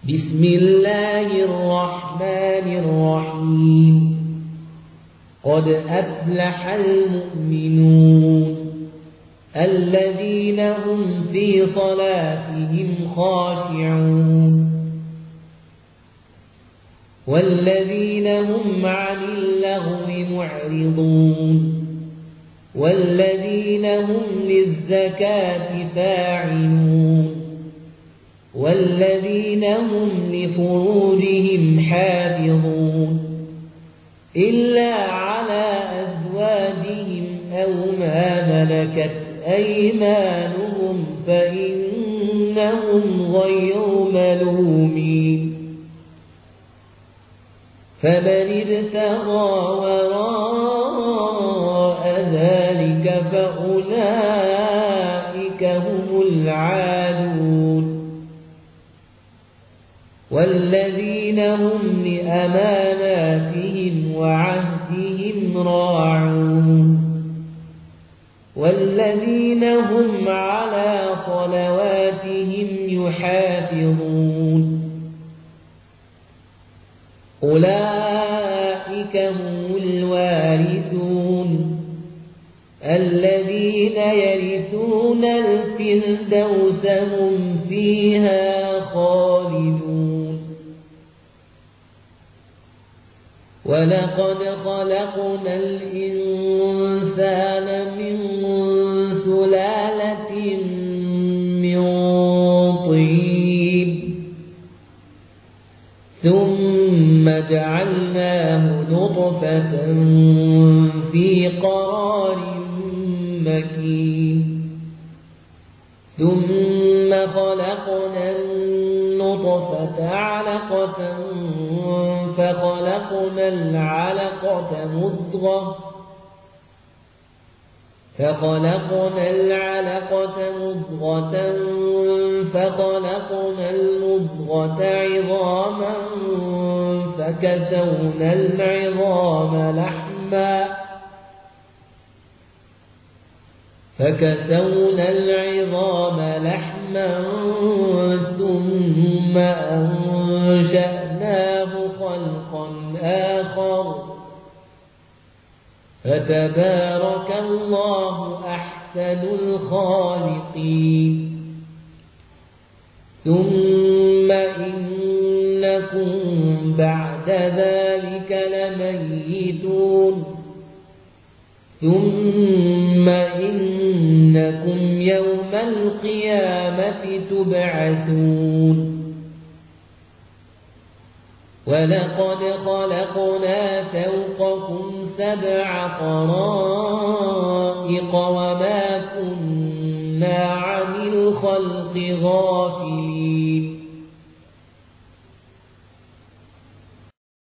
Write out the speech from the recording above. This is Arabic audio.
بسم الله الرحمن الرحيم. قد أفلح المؤمنون الذين هم في صلاتهم خاشعون والذين هم عن اللغو معرضون والذين هم للزكاة فاعلون والذين هم لفروجهم حافظون إلا على أزواجهم أو ما ملكت أيمانهم فإنهم غير ملومين. فمن ابتغى وراء ذلك فأولئك هم العادون والذين هم لأماناتهم وعهدهم راعون والذين هم على صلواتهم يحافظون. أولئك هم الوارثون الذين يرثون الفردوس هم فيها خالدون. ولقد خلقنا الإنسان من سلالة من طين ثم جعلناه نطفة في قرار مكين ثم خلقنا النطفة علقة فخلقنا العلقة مضغة فخلقنا المضغة عظاما فكسونا العظام لحما ثم أنشأناه خلقا آخر فتبارك الله أحسن الخالقين. ثم إنكم بعد ذلك لميتون ثم إنكم يوم القيامة تبعثون. ولقد خلقنا فوقكم 7 طرائق وما كنا عن الخلق غافلين.